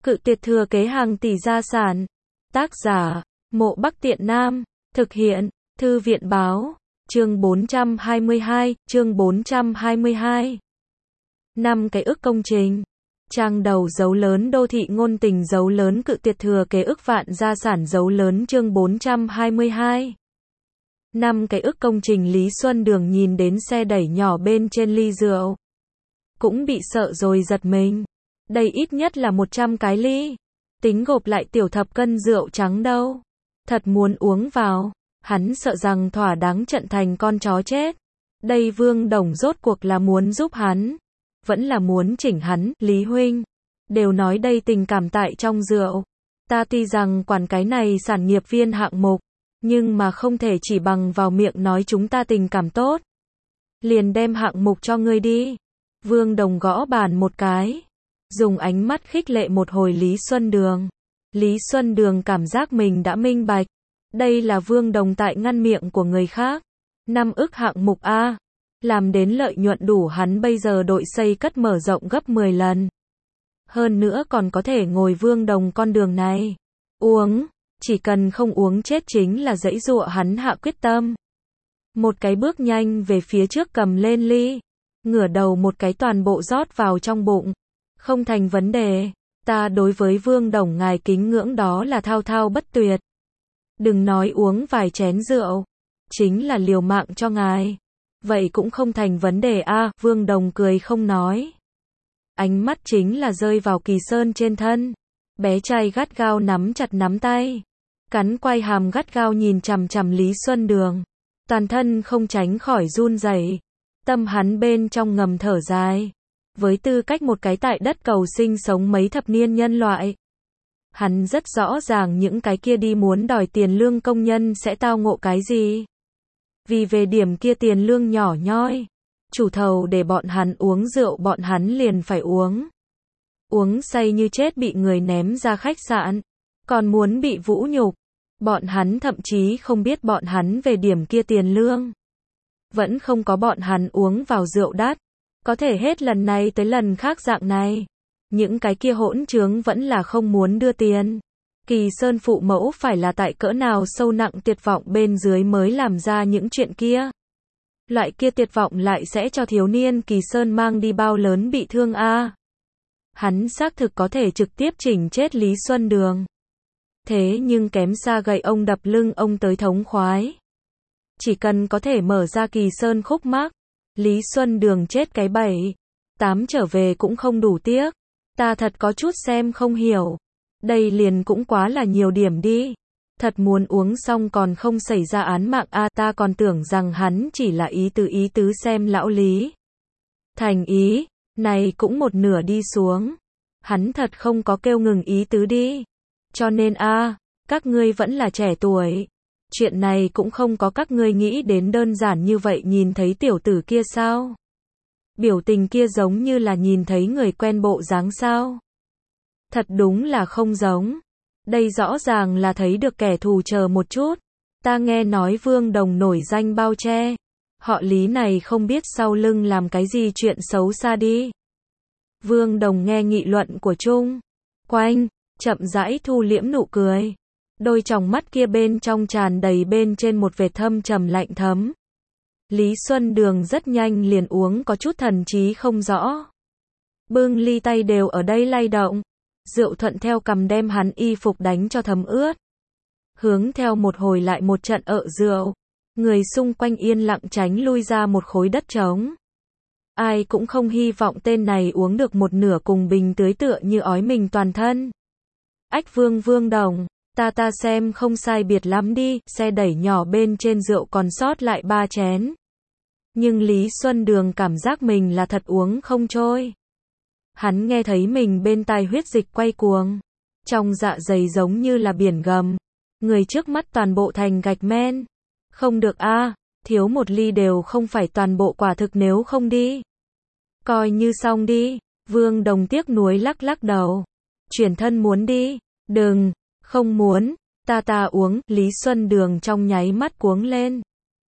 Cự tuyệt thừa kế hàng tỷ gia sản. Tác giả, Mộ Bắc Tiện Nam. Thực hiện, Thư viện báo. Chương 422, chương 422. 5 cái ức công trình. Trang đầu dấu lớn đô thị ngôn tình dấu lớn cự tuyệt thừa kế ức vạn gia sản dấu lớn chương 422. 5 cái ức công trình. Lý Xuân Đường nhìn đến xe đẩy nhỏ bên trên ly rượu. Cũng bị sợ rồi giật mình. Đây ít nhất là 100 cái ly. Tính gộp lại tiểu thập cân rượu trắng đâu. Thật muốn uống vào. Hắn sợ rằng thỏa đáng trận thành con chó chết. Đây Vương Đồng rốt cuộc là muốn giúp hắn. Vẫn là muốn chỉnh hắn, Lý huynh. Đều nói đây tình cảm tại trong rượu. Ta tuy rằng quản cái này sản nghiệp viên hạng mục. Nhưng mà không thể chỉ bằng vào miệng nói chúng ta tình cảm tốt. Liền đem hạng mục cho ngươi đi. Vương Đồng gõ bàn một cái. Dùng ánh mắt khích lệ một hồi Lý Xuân Đường. Lý Xuân Đường cảm giác mình đã minh bạch. Đây là Vương Đồng tại ngăn miệng của người khác. 5 ức hạng mục A. Làm đến lợi nhuận đủ hắn bây giờ đội xây cất mở rộng gấp 10 lần. Hơn nữa còn có thể ngồi Vương Đồng con đường này. Uống. Chỉ cần không uống chết chính là giãy giụa hắn hạ quyết tâm. Một cái bước nhanh về phía trước cầm lên ly. Ngửa đầu một cái toàn bộ rót vào trong bụng. Không thành vấn đề. Ta đối với Vương Đồng ngài kính ngưỡng đó là thao thao bất tuyệt. Đừng nói uống vài chén rượu. Chính là liều mạng cho ngài. Vậy cũng không thành vấn đề a. Vương Đồng cười không nói. Ánh mắt chính là rơi vào Kỳ Sơn trên thân. Bé trai gắt gao nắm chặt nắm tay. Cắn quai hàm gắt gao nhìn chằm chằm Lý Xuân Đường. Toàn thân không tránh khỏi run rẩy. Tâm hắn bên trong ngầm thở dài. Với tư cách một cái tại đất cầu sinh sống mấy thập niên nhân loại. Hắn rất rõ ràng những cái kia đi muốn đòi tiền lương công nhân sẽ tao ngộ cái gì. Vì về điểm kia tiền lương nhỏ nhoi. Chủ thầu để bọn hắn uống rượu bọn hắn liền phải uống. Uống say như chết bị người ném ra khách sạn. Còn muốn bị vũ nhục. Bọn hắn thậm chí không biết bọn hắn về điểm kia tiền lương. Vẫn không có bọn hắn uống vào rượu đắt. Có thể hết lần này tới lần khác dạng này. Những cái kia hỗn trướng vẫn là không muốn đưa tiền. Kỳ Sơn phụ mẫu phải là tại cỡ nào sâu nặng tuyệt vọng bên dưới mới làm ra những chuyện kia. Loại kia tuyệt vọng lại sẽ cho thiếu niên Kỳ Sơn mang đi bao lớn bị thương a. Hắn xác thực có thể trực tiếp chỉnh chết Lý Xuân Đường. Thế nhưng kém xa gậy ông đập lưng ông tới thống khoái. Chỉ cần có thể mở ra Kỳ Sơn khúc mắc. Lý Xuân Đường chết cái 7-8 trở về cũng không đủ tiếc. Ta thật có chút xem không hiểu. Đây liền cũng quá là nhiều điểm đi. Thật muốn uống xong còn không xảy ra án mạng a. Ta còn tưởng rằng hắn chỉ là ý tứ xem lão Lý. Thành ý, này cũng một nửa đi xuống. Hắn thật không có kêu ngừng ý tứ đi. Cho nên a, các ngươi vẫn là trẻ tuổi. Chuyện này cũng không có các ngươi nghĩ đến đơn giản như vậy. Nhìn thấy tiểu tử kia sao? Biểu tình kia giống như là nhìn thấy người quen bộ dáng sao? Thật đúng là không giống. Đây rõ ràng là thấy được kẻ thù. Chờ một chút. Ta nghe nói Vương Đồng nổi danh bao che. Họ Lý này không biết sau lưng làm cái gì chuyện xấu xa đi. Vương Đồng nghe nghị luận của chung quanh, chậm rãi thu liễm nụ cười. Đôi tròng mắt kia bên trong tràn đầy bên trên một vệt thâm trầm lạnh thấm. Lý Xuân Đường rất nhanh liền uống có chút thần trí không rõ. Bưng ly tay đều ở đây lay động. Rượu thuận theo cầm đem hắn y phục đánh cho thấm ướt. Hướng theo một hồi lại một trận rượu. Người xung quanh yên lặng tránh lui ra một khối đất trống. Ai cũng không hy vọng tên này uống được một nửa cùng bình tưới tựa như ói mình toàn thân. Ách Vương Đồng, ta xem không sai biệt lắm đi. Xe đẩy nhỏ bên trên rượu còn sót lại 3 chén. Nhưng Lý Xuân Đường cảm giác mình là thật uống không trôi. Hắn nghe thấy mình bên tai huyết dịch quay cuồng. Trong dạ dày giống như là biển gầm. Người trước mắt toàn bộ thành gạch men. Không được a, thiếu một ly đều không phải toàn bộ quả thực nếu không đi. Coi như xong đi. Vương Đồng tiếc nuối lắc đầu. Chuyển thân muốn đi. Đừng, không muốn. Ta uống. Lý Xuân Đường trong nháy mắt cuống lên.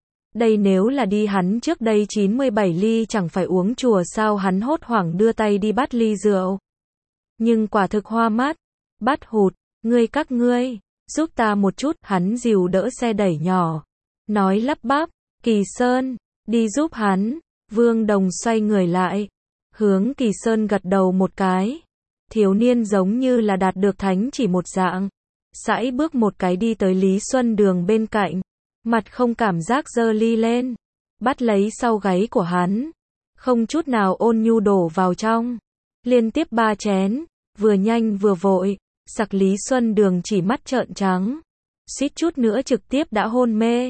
Đây nếu là đi hắn trước đây 97 ly chẳng phải uống chùa sao. Hắn hốt hoảng đưa tay đi bắt ly rượu. Nhưng quả thực hoa mắt. Bắt hụt, các ngươi, giúp ta một chút, hắn dìu đỡ xe đẩy nhỏ. Nói lắp bắp, Kỳ Sơn, đi giúp hắn. Vương Đồng xoay người lại, hướng Kỳ Sơn gật đầu một cái. Thiếu niên giống như là đạt được thánh chỉ một dạng. Sải bước một cái đi tới Lý Xuân Đường bên cạnh. Mặt không cảm giác giơ ly lên. Bắt lấy sau gáy của hắn. Không chút nào ôn nhu đổ vào trong. Liên tiếp 3 chén, vừa nhanh vừa vội. Sặc Lý Xuân Đường chỉ mắt trợn trắng. Suýt chút nữa trực tiếp đã hôn mê.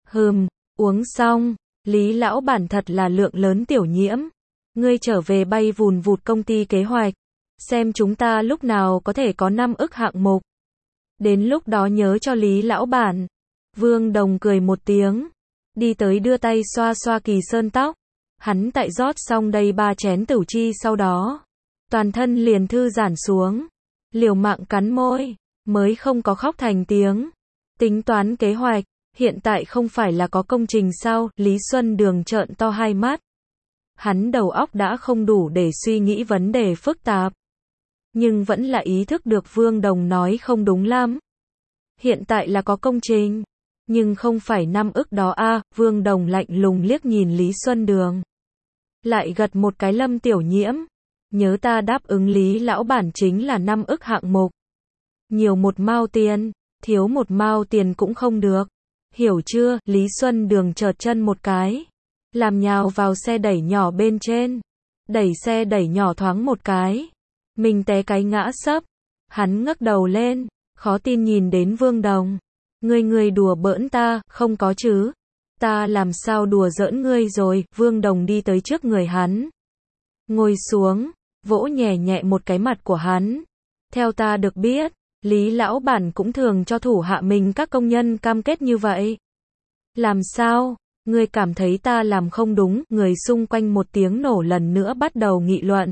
Uống xong. Lý lão bản thật là lượng lớn tiểu nhiễm. Ngươi trở về bay vùn vụt công ty kế hoạch. Xem chúng ta lúc nào có thể có 5 ức hạng mục. Đến lúc đó nhớ cho Lý lão bản. Vương Đồng cười một tiếng. Đi tới đưa tay xoa xoa Kỳ Sơn tóc. Hắn tại rót xong đây 3 chén tửu chi sau đó. Toàn thân liền thư giãn xuống. Liều mạng cắn môi. Mới không có khóc thành tiếng. Tính toán kế hoạch. Hiện tại không phải là có công trình sao? Lý Xuân Đường trợn to hai mắt. Hắn đầu óc đã không đủ để suy nghĩ vấn đề phức tạp. Nhưng vẫn là ý thức được Vương Đồng nói không đúng lắm. Hiện tại là có công trình. Nhưng không phải 5 ức đó a. Vương Đồng lạnh lùng liếc nhìn Lý Xuân Đường. Lại gật một cái Lâm tiểu nhiễm. Nhớ ta đáp ứng Lý lão bản chính là 5 ức hạng mục. Nhiều một mao tiền, thiếu một mao tiền cũng không được. Hiểu chưa? Lý Xuân Đường chợt chân một cái. Làm nhào vào xe đẩy nhỏ bên trên. Đẩy xe đẩy nhỏ thoáng một cái. Mình té cái ngã sấp. Hắn ngước đầu lên. Khó tin nhìn đến Vương Đồng. Ngươi đùa bỡn ta, không có chứ. Ta làm sao đùa giỡn ngươi rồi. Vương Đồng đi tới trước người hắn. Ngồi xuống. Vỗ nhẹ nhẹ một cái mặt của hắn. Theo ta được biết. Lý lão bản cũng thường cho thủ hạ mình các công nhân cam kết như vậy. Làm sao? Ngươi cảm thấy ta làm không đúng? Người xung quanh một tiếng nổ lần nữa bắt đầu nghị luận.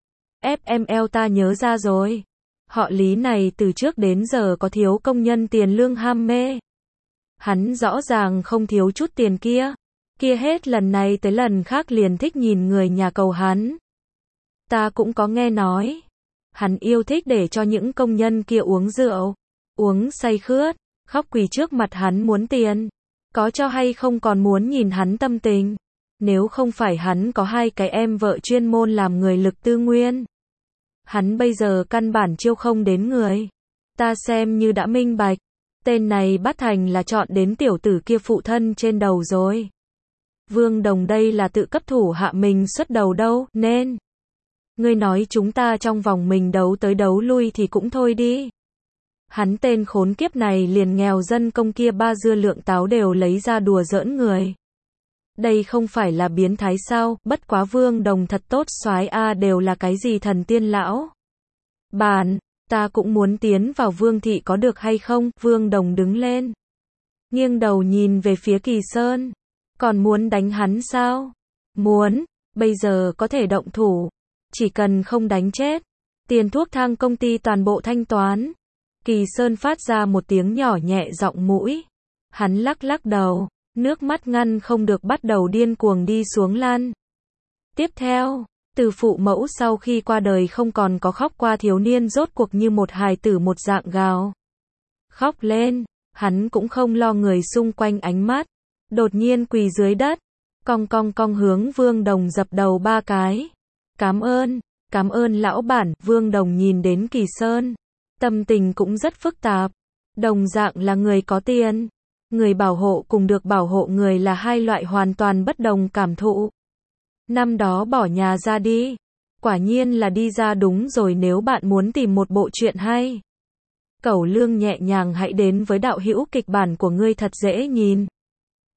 FML ta nhớ ra rồi. Họ Lý này từ trước đến giờ có thiếu công nhân tiền lương ham mê. Hắn rõ ràng không thiếu chút tiền kia. Kia hết lần này tới lần khác liền thích nhìn người nhà cầu hắn. Ta cũng có nghe nói. Hắn yêu thích để cho những công nhân kia uống rượu. Uống say khướt. Khóc quỳ trước mặt hắn muốn tiền. Có cho hay không còn muốn nhìn hắn tâm tình. Nếu không phải hắn có 2 cái em vợ chuyên môn làm người lực tư nguyên. Hắn bây giờ căn bản chiêu không đến người. Ta xem như đã minh bạch. Tên này bắt thành là chọn đến tiểu tử kia phụ thân trên đầu rồi. Vương Đồng đây là tự cấp thủ hạ mình xuất đầu đâu, nên. Ngươi nói chúng ta trong vòng mình đấu tới đấu lui thì cũng thôi đi. Hắn tên khốn kiếp này liền nghèo dân công kia 3 dưa lượng táo đều lấy ra đùa giỡn người. Đây không phải là biến thái sao? Bất quá Vương Đồng thật tốt soái a, đều là cái gì thần tiên lão bản, ta cũng muốn tiến vào Vương thị có được hay không? Vương Đồng đứng lên, nghiêng đầu nhìn về phía Kỳ Sơn. Còn muốn đánh hắn sao? Muốn, bây giờ có thể động thủ, chỉ cần không đánh chết. Tiền thuốc thang công ty toàn bộ thanh toán. Kỳ Sơn phát ra một tiếng nhỏ nhẹ giọng mũi. Hắn lắc lắc đầu, nước mắt ngăn không được bắt đầu điên cuồng đi xuống lan. Tiếp theo, từ phụ mẫu sau khi qua đời không còn có khóc qua thiếu niên rốt cuộc như một hài tử một dạng gào. Khóc lên, hắn cũng không lo người xung quanh ánh mắt. Đột nhiên quỳ dưới đất, cong hướng Vương Đồng dập đầu 3 cái. Cảm ơn lão bản. Vương Đồng nhìn đến Kỳ Sơn. Tâm tình cũng rất phức tạp. Đồng dạng là người có tiền. Người bảo hộ cùng được bảo hộ người là 2 loại hoàn toàn bất đồng cảm thụ. Năm đó bỏ nhà ra đi. Quả nhiên là đi ra đúng rồi. Nếu bạn muốn tìm một bộ truyện hay, cẩu lương nhẹ nhàng hãy đến với đạo hữu kịch bản của ngươi thật dễ nhìn.